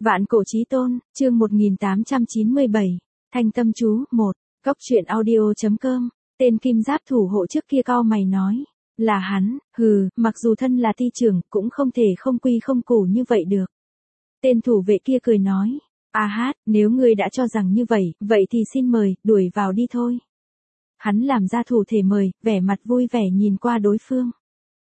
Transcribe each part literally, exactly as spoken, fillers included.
Vạn cổ chí tôn, chương một nghìn tám trăm chín mươi bảy, Thanh tâm chú, một, Cốc truyện audio.com, tên kim giáp thủ hộ trước kia cau mày nói, là hắn, hừ, mặc dù thân là ti trưởng, cũng không thể không quy không củ như vậy được. Tên thủ vệ kia cười nói, a hát, nếu ngươi đã cho rằng như vậy, vậy thì xin mời, đuổi vào đi thôi. Hắn làm ra thủ thể mời, vẻ mặt vui vẻ nhìn qua đối phương.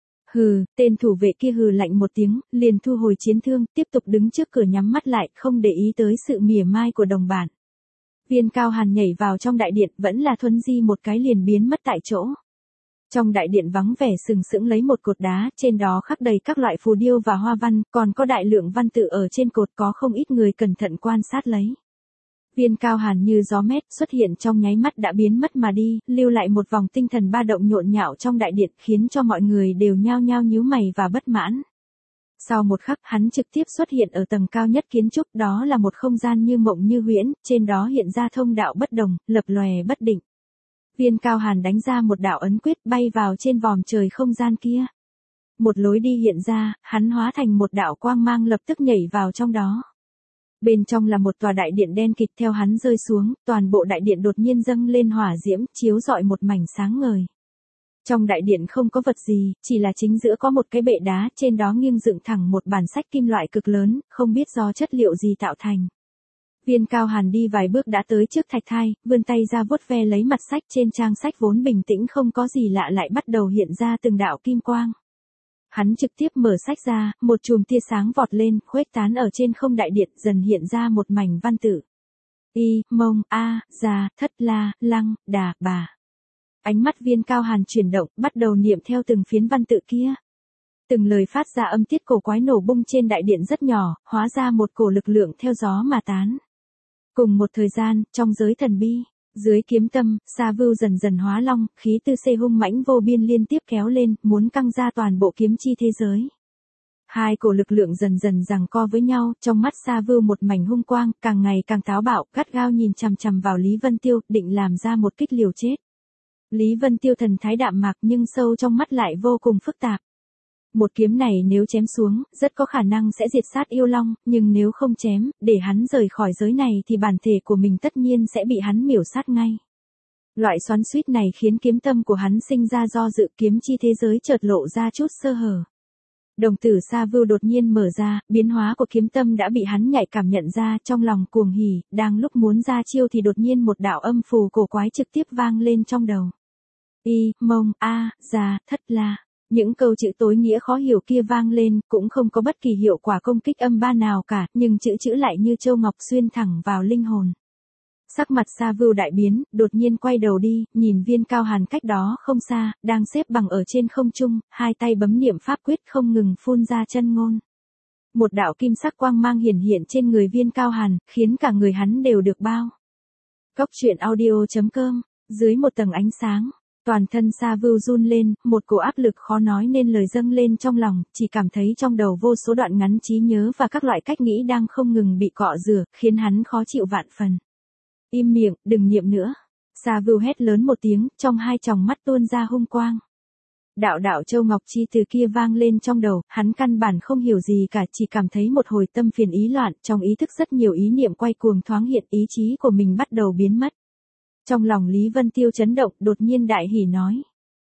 Hừ, tên thủ vệ kia hừ lạnh một tiếng, liền thu hồi chiến thương, tiếp tục đứng trước cửa nhắm mắt lại, không để ý tới sự mỉa mai của đồng bạn. Viên Cao Hàn nhảy vào trong đại điện, vẫn là thuấn di một cái liền biến mất tại chỗ. Trong đại điện vắng vẻ sừng sững lấy một cột đá, trên đó khắc đầy các loại phù điêu và hoa văn, còn có đại lượng văn tự ở trên cột, có không ít người cẩn thận quan sát lấy. Viên Cao Hàn như gió mét xuất hiện trong nháy mắt đã biến mất mà đi, lưu lại một vòng tinh thần ba động nhộn nhạo trong đại điện, khiến cho mọi người đều nhao nhao nhíu mày và bất mãn. Sau một khắc, hắn trực tiếp xuất hiện ở tầng cao nhất kiến trúc, đó là một không gian như mộng như huyễn, trên đó hiện ra thông đạo bất đồng, lập lòe bất định. Viên Cao Hàn đánh ra một đạo ấn quyết, bay vào trên vòm trời không gian kia. Một lối đi hiện ra, hắn hóa thành một đạo quang mang lập tức nhảy vào trong đó. Bên trong là một tòa đại điện đen kịt, theo hắn rơi xuống, toàn bộ đại điện đột nhiên dâng lên hỏa diễm, chiếu rọi một mảnh sáng ngời. Trong đại điện không có vật gì, chỉ là chính giữa có một cái bệ đá, trên đó nghiêng dựng thẳng một bản sách kim loại cực lớn, không biết do chất liệu gì tạo thành. Viên Cao Hàn đi vài bước đã tới trước thạch thai, vươn tay ra vuốt ve lấy mặt sách, trên trang sách vốn bình tĩnh không có gì lạ lại bắt đầu hiện ra từng đạo kim quang. Hắn trực tiếp mở sách ra, một chùm tia sáng vọt lên, khuếch tán ở trên không đại điện, dần hiện ra một mảnh văn tự. Y, mông, a, già, thất la, lăng, đà, bà. Ánh mắt Viên Cao Hàn chuyển động, bắt đầu niệm theo từng phiến văn tự kia. Từng lời phát ra âm tiết cổ quái nổ bung trên đại điện rất nhỏ, hóa ra một cổ lực lượng theo gió mà tán. Cùng một thời gian, trong giới thần bi, dưới kiếm tâm, Sa Vưu dần dần hóa long, khí tư xê hung mãnh vô biên liên tiếp kéo lên, muốn căng ra toàn bộ kiếm chi thế giới. Hai cổ lực lượng dần dần giằng co với nhau, trong mắt Sa Vưu một mảnh hung quang, càng ngày càng táo bạo, gắt gao nhìn chằm chằm vào Lý Vân Tiêu, định làm ra một kích liều chết. Lý Vân Tiêu thần thái đạm mạc nhưng sâu trong mắt lại vô cùng phức tạp. Một kiếm này nếu chém xuống, rất có khả năng sẽ diệt sát yêu long, nhưng nếu không chém, để hắn rời khỏi giới này thì bản thể của mình tất nhiên sẽ bị hắn miểu sát ngay. Loại xoắn xuýt này khiến kiếm tâm của hắn sinh ra do dự, kiếm chi thế giới chợt lộ ra chút sơ hở. Đồng tử Sa Vưu đột nhiên mở ra, biến hóa của kiếm tâm đã bị hắn nhạy cảm nhận ra, trong lòng cuồng hỉ, đang lúc muốn ra chiêu thì đột nhiên một đạo âm phù cổ quái trực tiếp vang lên trong đầu. Y, mông, a, già, thất la. Những câu chữ tối nghĩa khó hiểu kia vang lên, cũng không có bất kỳ hiệu quả công kích âm ba nào cả, nhưng chữ chữ lại như châu ngọc xuyên thẳng vào linh hồn. Sắc mặt Sa Vưu đại biến, đột nhiên quay đầu đi, nhìn Viên Cao Hàn cách đó không xa, đang xếp bằng ở trên không trung, hai tay bấm niệm pháp quyết không ngừng phun ra chân ngôn. Một đạo kim sắc quang mang hiển hiện trên người Viên Cao Hàn, khiến cả người hắn đều được bao. Cốc truyện audio.com, dưới một tầng ánh sáng. Toàn thân Sa Vưu run lên, một cổ áp lực khó nói nên lời dâng lên trong lòng, chỉ cảm thấy trong đầu vô số đoạn ngắn trí nhớ và các loại cách nghĩ đang không ngừng bị cọ rửa, khiến hắn khó chịu vạn phần. Im miệng, đừng niệm nữa. Sa Vưu hét lớn một tiếng, trong hai tròng mắt tuôn ra hung quang. Đạo đạo châu ngọc chi từ kia vang lên trong đầu, hắn căn bản không hiểu gì cả, chỉ cảm thấy một hồi tâm phiền ý loạn, trong ý thức rất nhiều ý niệm quay cuồng thoáng hiện, ý chí của mình bắt đầu biến mất. Trong lòng Lý Vân Tiêu chấn động, đột nhiên đại hỉ nói.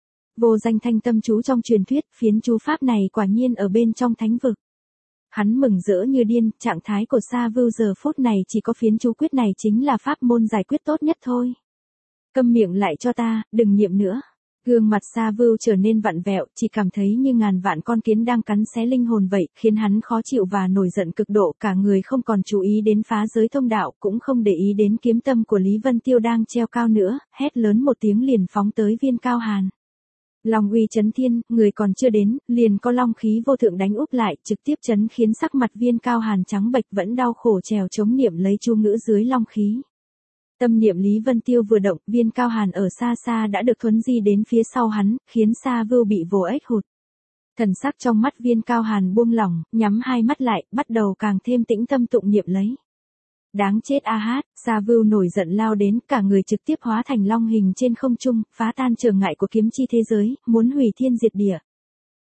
Vô danh thanh tâm chú trong truyền thuyết, phiến chú pháp này quả nhiên ở bên trong thánh vực. Hắn mừng rỡ như điên, trạng thái của Sa Vưu giờ phút này chỉ có phiến chú quyết này chính là pháp môn giải quyết tốt nhất thôi. Câm miệng lại cho ta, đừng niệm nữa. Gương mặt Sa Vưu trở nên vặn vẹo, chỉ cảm thấy như ngàn vạn con kiến đang cắn xé linh hồn vậy, khiến hắn khó chịu và nổi giận cực độ, cả người không còn chú ý đến phá giới thông đạo, cũng không để ý đến kiếm tâm của Lý Vân Tiêu đang treo cao nữa, hét lớn một tiếng liền phóng tới Viên Cao Hàn. Long uy chấn thiên, người còn chưa đến, liền có long khí vô thượng đánh úp lại, trực tiếp chấn khiến sắc mặt Viên Cao Hàn trắng bệch, vẫn đau khổ trèo chống niệm lấy chú ngữ dưới long khí. Tâm niệm Lý Vân Tiêu vừa động, Viên Cao Hàn ở xa xa đã được thuấn di đến phía sau hắn, khiến Sa Vưu bị vồ ếch hụt. Thần sắc trong mắt Viên Cao Hàn buông lỏng, nhắm hai mắt lại, bắt đầu càng thêm tĩnh tâm tụng niệm lấy. Đáng chết a hát, Sa Vưu nổi giận lao đến, cả người trực tiếp hóa thành long hình trên không trung, phá tan trở ngại của kiếm chi thế giới, muốn hủy thiên diệt địa.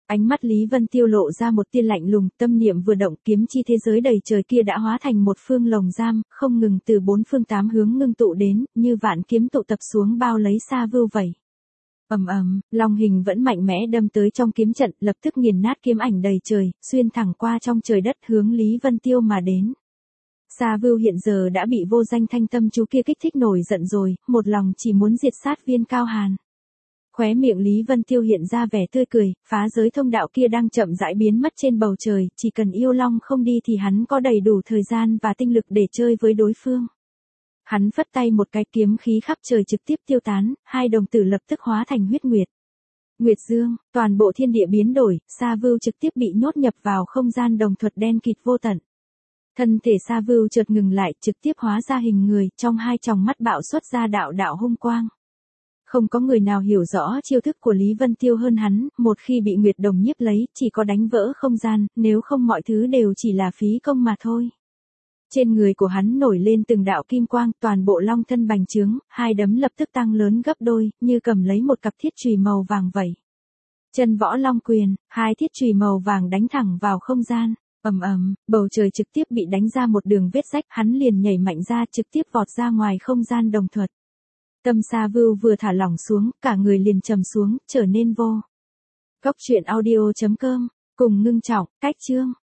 Ánh mắt Lý Vân Tiêu lộ ra một tia lạnh lùng, tâm niệm vừa động, kiếm chi thế giới đầy trời kia đã hóa thành một phương lồng giam, không ngừng từ bốn phương tám hướng ngưng tụ đến, như vạn kiếm tụ tập xuống bao lấy Sa Vưu vậy. Ầm ầm, long hình vẫn mạnh mẽ đâm tới trong kiếm trận, lập tức nghiền nát kiếm ảnh đầy trời, xuyên thẳng qua trong trời đất hướng Lý Vân Tiêu mà đến. Sa Vưu hiện giờ đã bị vô danh thanh tâm chú kia kích thích nổi giận rồi, một lòng chỉ muốn diệt sát Viên Cao Hàn. Khóe miệng Lý Vân Tiêu hiện ra vẻ tươi cười, phá giới thông đạo kia đang chậm rãi biến mất trên bầu trời, chỉ cần yêu long không đi thì hắn có đầy đủ thời gian và tinh lực để chơi với đối phương. Hắn phất tay một cái, kiếm khí khắp trời trực tiếp tiêu tán, hai đồng tử lập tức hóa thành huyết nguyệt. Nguyệt dương, toàn bộ thiên địa biến đổi, Sa Vưu trực tiếp bị nhốt nhập vào không gian đồng thuật đen kịt vô tận. Thân thể Sa Vưu chợt ngừng lại, trực tiếp hóa ra hình người, trong hai tròng mắt bạo xuất ra đạo đạo hung quang. Không có người nào hiểu rõ chiêu thức của Lý Vân Tiêu hơn hắn, một khi bị Nguyệt Đồng nhiếp lấy, chỉ có đánh vỡ không gian, nếu không mọi thứ đều chỉ là phí công mà thôi. Trên người của hắn nổi lên từng đạo kim quang, toàn bộ long thân bành trướng, hai đấm lập tức tăng lớn gấp đôi, như cầm lấy một cặp thiết chùy màu vàng vậy. Chân võ long quyền, hai thiết chùy màu vàng đánh thẳng vào không gian. Ầm ầm, bầu trời trực tiếp bị đánh ra một đường vết rách, hắn liền nhảy mạnh ra, trực tiếp vọt ra ngoài không gian đồng thuật. Tâm Sa Vưu vừa thả lỏng xuống, cả người liền trầm xuống, trở nên vô. Góc truyện audio chấm com, cùng ngưng trọng, cách chương.